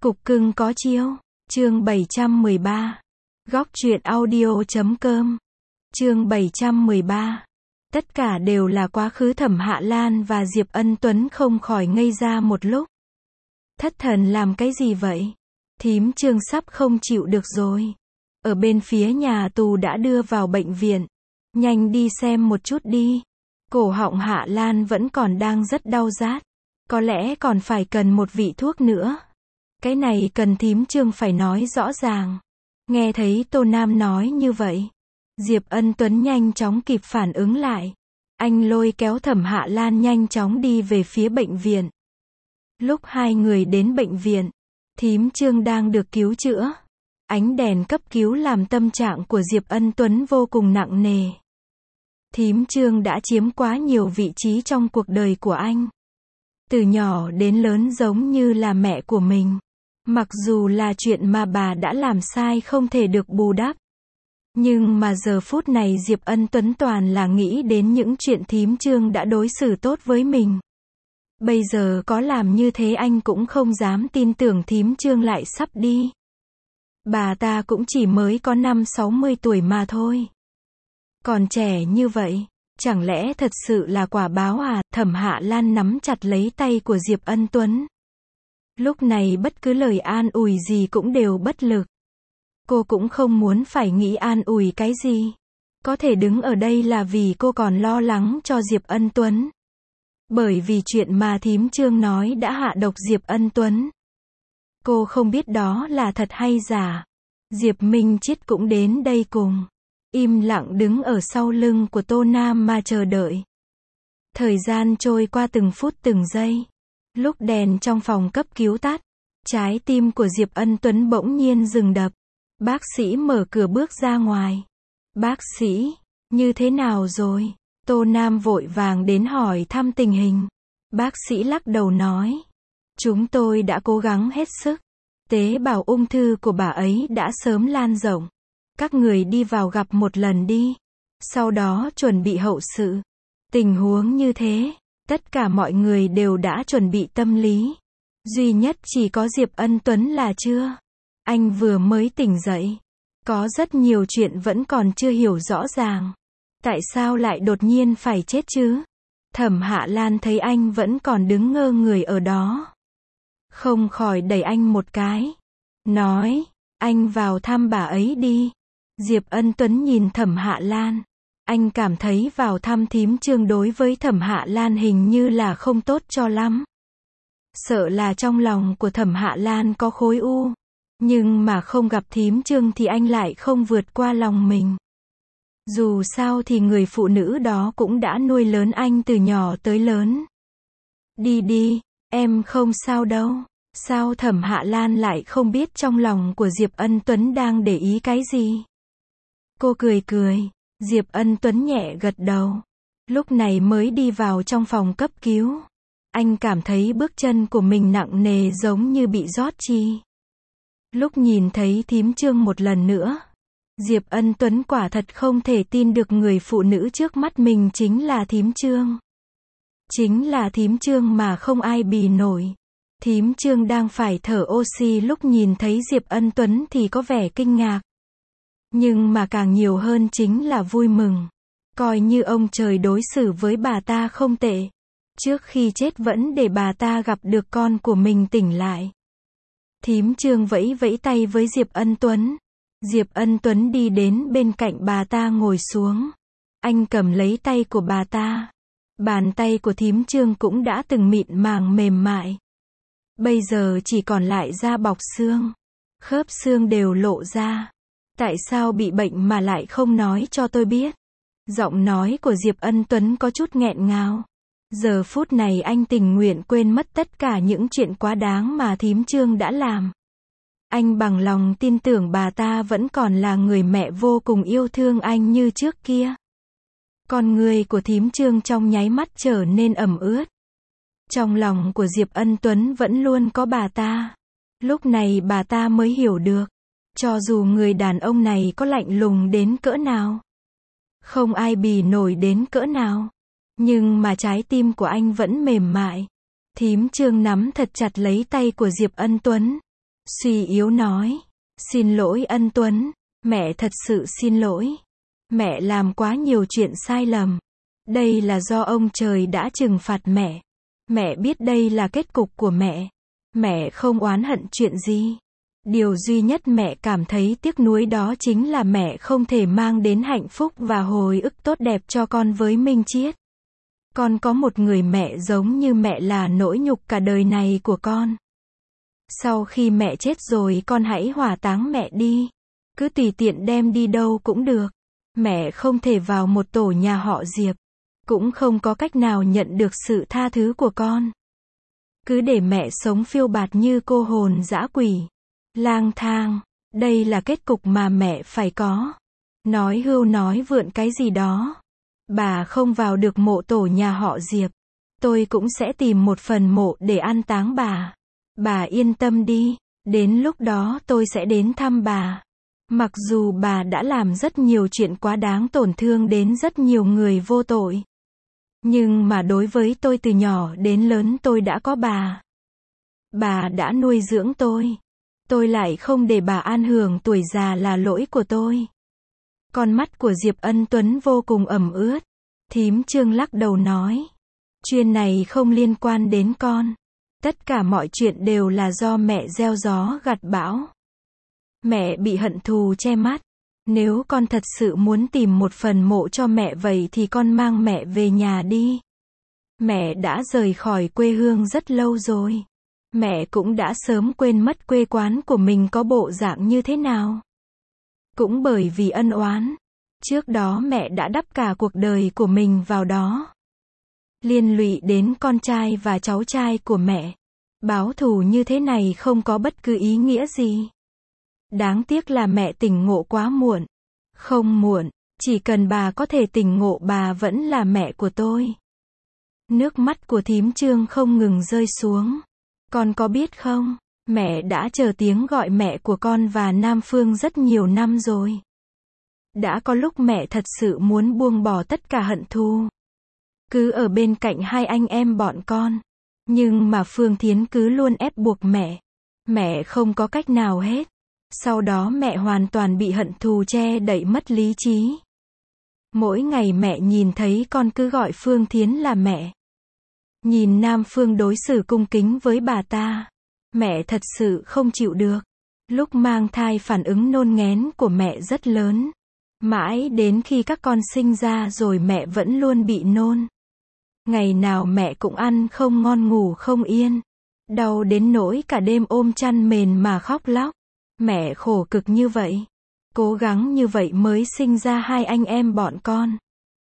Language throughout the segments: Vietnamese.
Cục cưng có chiêu. Chương 713. Góc truyện audio.com. Chương 713. Tất cả đều là quá khứ. Thẩm Hạ Lan và Diệp Ân Tuấn không khỏi ngây ra một lúc. Thất thần làm cái gì vậy? Thím Trương sắp không chịu được rồi. Ở bên phía nhà tù đã đưa vào bệnh viện. Nhanh đi xem một chút đi. Cổ họng Hạ Lan vẫn còn đang rất đau rát. Có lẽ còn phải cần một vị thuốc nữa. Cái này cần thím Trương phải nói rõ ràng. Nghe thấy Tô Nam nói như vậy, Diệp Ân Tuấn nhanh chóng kịp phản ứng lại. Anh lôi kéo Thẩm Hạ Lan nhanh chóng đi về phía bệnh viện. Lúc hai người đến bệnh viện, thím Trương đang được cứu chữa. Ánh đèn cấp cứu làm tâm trạng của Diệp Ân Tuấn vô cùng nặng nề. Thím Trương đã chiếm quá nhiều vị trí trong cuộc đời của anh. Từ nhỏ đến lớn giống như là mẹ của mình. Mặc dù là chuyện mà bà đã làm sai không thể được bù đắp. Nhưng mà giờ phút này Diệp Ân Tuấn toàn là nghĩ đến những chuyện thím Trương đã đối xử tốt với mình. Bây giờ có làm như thế anh cũng không dám tin tưởng thím Trương lại sắp đi. Bà ta cũng chỉ mới có 50-60 tuổi mà thôi. Còn trẻ như vậy, chẳng lẽ thật sự là quả báo à? Thẩm Hạ Lan nắm chặt lấy tay của Diệp Ân Tuấn. Lúc này bất cứ lời an ủi gì cũng đều bất lực. Cô cũng không muốn phải nghĩ an ủi cái gì. Có thể đứng ở đây là vì cô còn lo lắng cho Diệp Ân Tuấn. Bởi vì chuyện mà thím Trương nói đã hạ độc Diệp Ân Tuấn. Cô không biết đó là thật hay giả. Diệp Minh Chiết cũng đến đây cùng. Im lặng đứng ở sau lưng của Tô Nam mà chờ đợi. Thời gian trôi qua từng phút từng giây. Lúc đèn trong phòng cấp cứu tắt, trái tim của Diệp Ân Tuấn bỗng nhiên dừng đập. Bác sĩ mở cửa bước ra ngoài. Bác sĩ, như thế nào rồi? Tô Nam vội vàng đến hỏi thăm tình hình. Bác sĩ lắc đầu nói. Chúng tôi đã cố gắng hết sức. Tế bào ung thư của bà ấy đã sớm lan rộng. Các người đi vào gặp một lần đi. Sau đó chuẩn bị hậu sự. Tình huống như thế, tất cả mọi người đều đã chuẩn bị tâm lý. Duy nhất chỉ có Diệp Ân Tuấn là chưa. Anh vừa mới tỉnh dậy. Có rất nhiều chuyện vẫn còn chưa hiểu rõ ràng. Tại sao lại đột nhiên phải chết chứ? Thẩm Hạ Lan thấy anh vẫn còn đứng ngơ người ở đó. Không khỏi đẩy anh một cái. Nói, anh vào thăm bà ấy đi. Diệp Ân Tuấn nhìn Thẩm Hạ Lan. Anh cảm thấy vào thăm thím Trương đối với Thẩm Hạ Lan hình như là không tốt cho lắm. Sợ là trong lòng của Thẩm Hạ Lan có khối u. Nhưng mà không gặp thím Trương thì anh lại không vượt qua lòng mình. Dù sao thì người phụ nữ đó cũng đã nuôi lớn anh từ nhỏ tới lớn. Đi đi, em không sao đâu. Sao Thẩm Hạ Lan lại không biết trong lòng của Diệp Ân Tuấn đang để ý cái gì? Cô cười cười. Diệp Ân Tuấn nhẹ gật đầu. Lúc này mới đi vào trong phòng cấp cứu. Anh cảm thấy bước chân của mình nặng nề giống như bị rót chi. Lúc nhìn thấy thím Trương một lần nữa, Diệp Ân Tuấn quả thật không thể tin được người phụ nữ trước mắt mình chính là thím Trương. Chính là thím Trương mà không ai bì nổi. Thím Trương đang phải thở oxy lúc nhìn thấy Diệp Ân Tuấn thì có vẻ kinh ngạc. Nhưng mà càng nhiều hơn chính là vui mừng. Coi như ông trời đối xử với bà ta không tệ. Trước khi chết vẫn để bà ta gặp được con của mình tỉnh lại. Thím Trương vẫy vẫy tay với Diệp Ân Tuấn. Diệp Ân Tuấn đi đến bên cạnh bà ta ngồi xuống. Anh cầm lấy tay của bà ta. Bàn tay của thím Trương cũng đã từng mịn màng mềm mại. Bây giờ chỉ còn lại da bọc xương. Khớp xương đều lộ ra. Tại sao bị bệnh mà lại không nói cho tôi biết? Giọng nói của Diệp Ân Tuấn có chút nghẹn ngào. Giờ phút này anh tình nguyện quên mất tất cả những chuyện quá đáng mà thím Trương đã làm. Anh bằng lòng tin tưởng bà ta vẫn còn là người mẹ vô cùng yêu thương anh như trước kia. Con người của thím Trương trong nháy mắt trở nên ẩm ướt. Trong lòng của Diệp Ân Tuấn vẫn luôn có bà ta. Lúc này bà ta mới hiểu được. Cho dù người đàn ông này có lạnh lùng đến cỡ nào, không ai bì nổi đến cỡ nào, nhưng mà trái tim của anh vẫn mềm mại. Thím Trương nắm thật chặt lấy tay của Diệp Ân Tuấn. suy yếu nói. Xin lỗi Ân Tuấn, mẹ thật sự xin lỗi. Mẹ làm quá nhiều chuyện sai lầm. Đây là do ông trời đã trừng phạt mẹ. Mẹ biết đây là kết cục của mẹ. Mẹ không oán hận chuyện gì. Điều duy nhất mẹ cảm thấy tiếc nuối đó chính là mẹ không thể mang đến hạnh phúc và hồi ức tốt đẹp cho con với Minh Chiết. Con có một người mẹ giống như mẹ là nỗi nhục cả đời này của con. Sau khi mẹ chết rồi con hãy hỏa táng mẹ đi. Cứ tùy tiện đem đi đâu cũng được. Mẹ không thể vào một tổ nhà họ Diệp. Cũng không có cách nào nhận được sự tha thứ của con. Cứ để mẹ sống phiêu bạt như cô hồn dã quỷ. Lang thang. Đây là kết cục mà mẹ phải có. Nói hưu nói vượn cái gì đó. Bà không vào được mộ tổ nhà họ Diệp. Tôi cũng sẽ tìm một phần mộ để an táng bà. Bà yên tâm đi. Đến lúc đó tôi sẽ đến thăm bà. Mặc dù bà đã làm rất nhiều chuyện quá đáng tổn thương đến rất nhiều người vô tội. Nhưng mà đối với tôi từ nhỏ đến lớn tôi đã có bà. Bà đã nuôi dưỡng tôi. Tôi lại không để bà an hưởng tuổi già là lỗi của tôi. Con mắt của Diệp Ân Tuấn vô cùng ẩm ướt. Thím Trương lắc đầu nói. Chuyện này không liên quan đến con. Tất cả mọi chuyện đều là do mẹ gieo gió gặt bão. Mẹ bị hận thù che mắt. Nếu con thật sự muốn tìm một phần mộ cho mẹ vậy thì con mang mẹ về nhà đi. Mẹ đã rời khỏi quê hương rất lâu rồi. Mẹ cũng đã sớm quên mất quê quán của mình có bộ dạng như thế nào. Cũng bởi vì ân oán. Trước đó mẹ đã đắp cả cuộc đời của mình vào đó. Liên lụy đến con trai và cháu trai của mẹ. Báo thù như thế này không có bất cứ ý nghĩa gì. Đáng tiếc là mẹ tỉnh ngộ quá muộn. Không muộn, chỉ cần bà có thể tỉnh ngộ bà vẫn là mẹ của tôi. Nước mắt của thím Trương không ngừng rơi xuống. Con có biết không, mẹ đã chờ tiếng gọi mẹ của con và Nam Phương rất nhiều năm rồi. Đã có lúc mẹ thật sự muốn buông bỏ tất cả hận thù. Cứ ở bên cạnh hai anh em bọn con. Nhưng mà Phương Thiến cứ luôn ép buộc mẹ. Mẹ không có cách nào hết. Sau đó mẹ hoàn toàn bị hận thù che đậy mất lý trí. Mỗi ngày mẹ nhìn thấy con cứ gọi Phương Thiến là mẹ. Nhìn Nam Phương đối xử cung kính với bà ta. Mẹ thật sự không chịu được. Lúc mang thai phản ứng nôn nghén của mẹ rất lớn. Mãi đến khi các con sinh ra rồi mẹ vẫn luôn bị nôn. Ngày nào mẹ cũng ăn không ngon ngủ không yên. Đau đến nỗi cả đêm ôm chăn mền mà khóc lóc. Mẹ khổ cực như vậy. Cố gắng như vậy mới sinh ra hai anh em bọn con.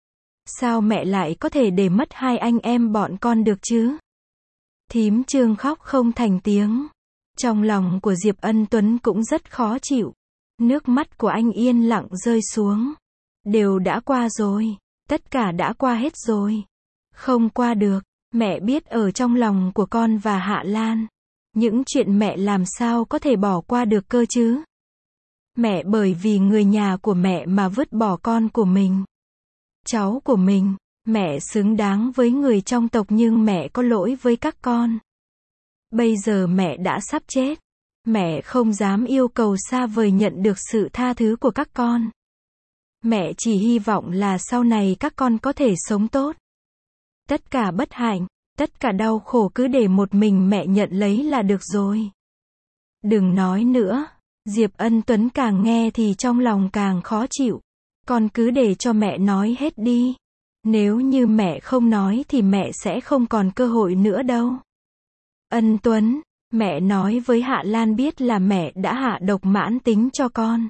Sao mẹ lại có thể để mất hai anh em bọn con được chứ? Thím Trương khóc không thành tiếng. Trong lòng của Diệp Ân Tuấn cũng rất khó chịu. Nước mắt của anh yên lặng rơi xuống. Đều đã qua rồi. Tất cả đã qua hết rồi. Không qua được. Mẹ biết ở trong lòng của con và Hạ Lan. Những chuyện mẹ làm sao có thể bỏ qua được cơ chứ? Mẹ bởi vì người nhà của mẹ mà vứt bỏ con của mình. Cháu của mình. Mẹ xứng đáng với người trong tộc nhưng mẹ có lỗi với các con. Bây giờ mẹ đã sắp chết. Mẹ không dám yêu cầu xa vời nhận được sự tha thứ của các con. Mẹ chỉ hy vọng là sau này các con có thể sống tốt. Tất cả bất hạnh, tất cả đau khổ cứ để một mình mẹ nhận lấy là được rồi. Đừng nói nữa. Diệp Ân Tuấn càng nghe thì trong lòng càng khó chịu. Con cứ để cho mẹ nói hết đi. Nếu như mẹ không nói thì mẹ sẽ không còn cơ hội nữa đâu. Ân Tuấn, mẹ nói với Hạ Lan biết là mẹ đã hạ độc mãn tính cho con.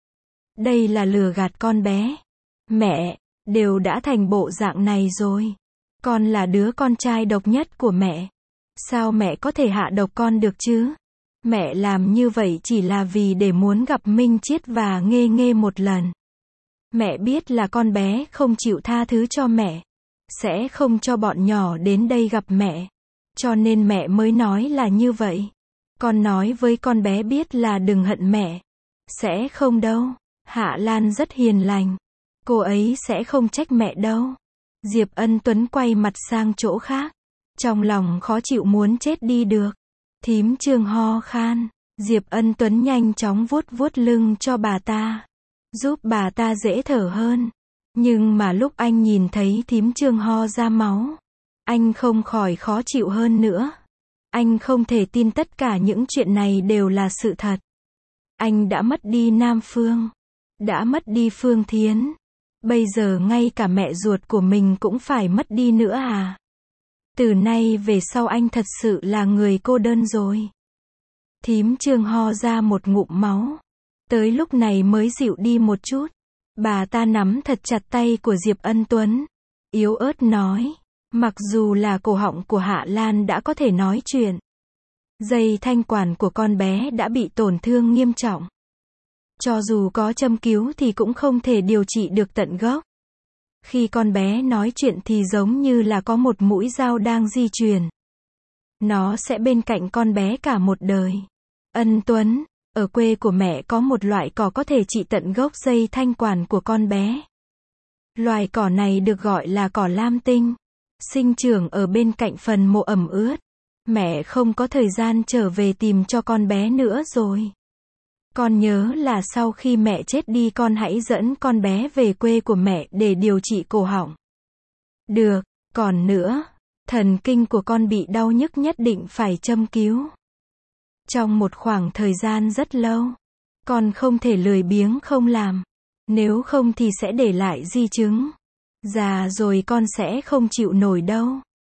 Đây là lừa gạt con bé. Mẹ, đều đã thành bộ dạng này rồi. Con là đứa con trai độc nhất của mẹ. Sao mẹ có thể hạ độc con được chứ? Mẹ làm như vậy chỉ là vì để muốn gặp Minh Chiết và Nghê Nghê một lần. Mẹ biết là con bé không chịu tha thứ cho mẹ. Sẽ không cho bọn nhỏ đến đây gặp mẹ. Cho nên mẹ mới nói là như vậy. Con nói với con bé biết là đừng hận mẹ. Sẽ không đâu. Hạ Lan rất hiền lành. Cô ấy sẽ không trách mẹ đâu. Diệp Ân Tuấn quay mặt sang chỗ khác. Trong lòng khó chịu muốn chết đi được. Thím Trương ho khan. Diệp Ân Tuấn nhanh chóng vuốt vuốt lưng cho bà ta, giúp bà ta dễ thở hơn. Nhưng mà lúc anh nhìn thấy thím Trương ho ra máu, anh không khỏi khó chịu hơn nữa. Anh không thể tin tất cả những chuyện này đều là sự thật. Anh đã mất đi Nam Phương, đã mất đi Phương Thiến, bây giờ ngay cả mẹ ruột của mình cũng phải mất đi nữa à? Từ nay về sau anh thật sự là người cô đơn rồi. Thím Trương ho ra một ngụm máu, tới lúc này mới dịu đi một chút. Bà ta nắm thật chặt tay của Diệp Ân Tuấn, yếu ớt nói, mặc dù là cổ họng của Hạ Lan đã có thể nói chuyện, dây thanh quản của con bé đã bị tổn thương nghiêm trọng. Cho dù có châm cứu thì cũng không thể điều trị được tận gốc. Khi con bé nói chuyện thì giống như là có một mũi dao đang di chuyển. Nó sẽ bên cạnh con bé cả một đời. Ân Tuấn, ở quê của mẹ có một loại cỏ có thể trị tận gốc dây thanh quản của con bé. Loài cỏ này được gọi là cỏ lam tinh, sinh trưởng ở bên cạnh phần mộ ẩm ướt. Mẹ không có thời gian trở về tìm cho con bé nữa rồi. Con nhớ là sau khi mẹ chết đi con hãy dẫn con bé về quê của mẹ để điều trị cổ họng. Được, còn nữa, thần kinh của con bị đau nhức nhất định phải châm cứu. Trong một khoảng thời gian rất lâu, con không thể lười biếng không làm. Nếu không thì sẽ để lại di chứng. Già rồi con sẽ không chịu nổi đâu.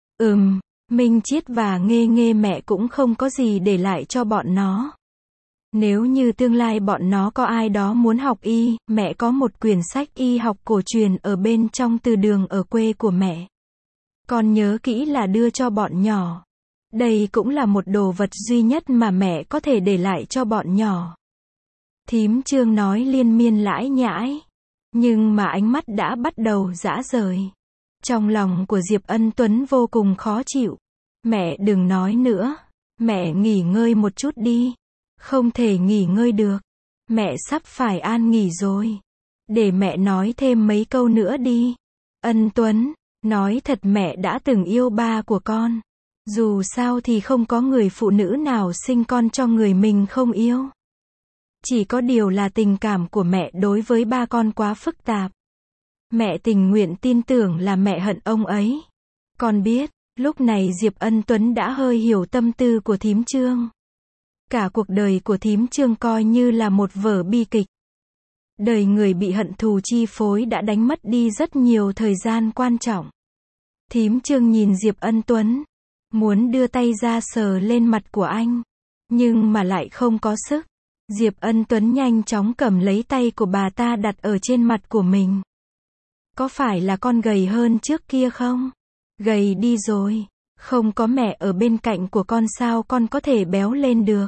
Minh Chiết và Nghê Nghê mẹ cũng không có gì để lại cho bọn nó. Nếu như tương lai bọn nó có ai đó muốn học y, mẹ có một quyển sách y học cổ truyền ở bên trong từ đường ở quê của mẹ. Con nhớ kỹ là đưa cho bọn nhỏ. Đây cũng là một đồ vật duy nhất mà mẹ có thể để lại cho bọn nhỏ. Thím Trương nói liên miên lãi nhãi. Nhưng mà ánh mắt đã bắt đầu rã rời. Trong lòng của Diệp Ân Tuấn vô cùng khó chịu. Mẹ đừng nói nữa. Mẹ nghỉ ngơi một chút đi. Không thể nghỉ ngơi được. Mẹ sắp phải an nghỉ rồi. Để mẹ nói thêm mấy câu nữa đi. Ân Tuấn, nói thật mẹ đã từng yêu ba của con. Dù sao thì không có người phụ nữ nào sinh con cho người mình không yêu. Chỉ có điều là tình cảm của mẹ đối với ba con quá phức tạp. Mẹ tình nguyện tin tưởng là mẹ hận ông ấy. Con biết, lúc này Diệp Ân Tuấn đã hơi hiểu tâm tư của thím Trương. Cả cuộc đời của thím Trương coi như là một vở bi kịch. Đời người bị hận thù chi phối đã đánh mất đi rất nhiều thời gian quan trọng. Thím Trương nhìn Diệp Ân Tuấn, muốn đưa tay ra sờ lên mặt của anh, nhưng mà lại không có sức. Diệp Ân Tuấn nhanh chóng cầm lấy tay của bà ta đặt ở trên mặt của mình. Có phải là con gầy hơn trước kia không? Gầy đi rồi. Không có mẹ ở bên cạnh của con sao con có thể béo lên được?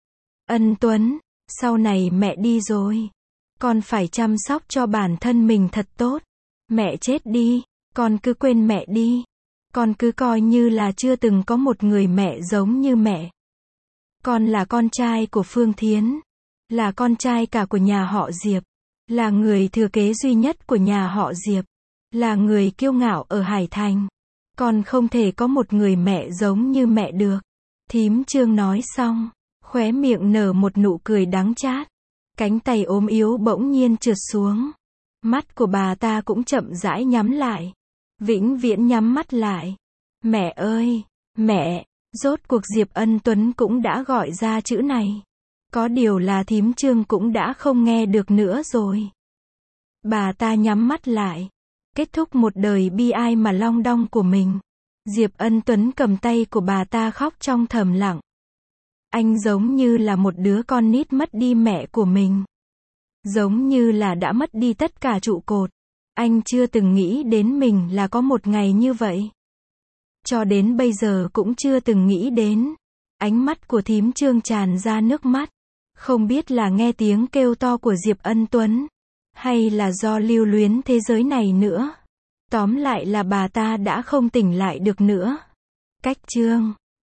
Ân Tuấn, sau này mẹ đi rồi. Con phải chăm sóc cho bản thân mình thật tốt. Mẹ chết đi, con cứ quên mẹ đi. Con cứ coi như là chưa từng có một người mẹ giống như mẹ. Con là con trai của Phương Thiến, là con trai cả của nhà họ Diệp, là người thừa kế duy nhất của nhà họ Diệp, là người kiêu ngạo ở Hải Thành. Con không thể có một người mẹ giống như mẹ được. Thím Trương nói xong, khóe miệng nở một nụ cười đắng chát. Cánh tay ốm yếu bỗng nhiên trượt xuống. Mắt của bà ta cũng chậm rãi nhắm lại. Vĩnh viễn nhắm mắt lại. Mẹ ơi, mẹ, rốt cuộc Diệp Ân Tuấn cũng đã gọi ra chữ này. Có điều là thím Trương cũng đã không nghe được nữa rồi. Bà ta nhắm mắt lại. Kết thúc một đời bi ai mà long đong của mình. Diệp Ân Tuấn cầm tay của bà ta khóc trong thầm lặng. Anh giống như là một đứa con nít mất đi mẹ của mình. Giống như là đã mất đi tất cả trụ cột. Anh chưa từng nghĩ đến mình là có một ngày như vậy. Cho đến bây giờ cũng chưa từng nghĩ đến. Ánh mắt của thím Trương tràn ra nước mắt. Không biết là nghe tiếng kêu to của Diệp Ân Tuấn, hay là do lưu luyến thế giới này nữa. Tóm lại là bà ta đã không tỉnh lại được nữa. Cách chương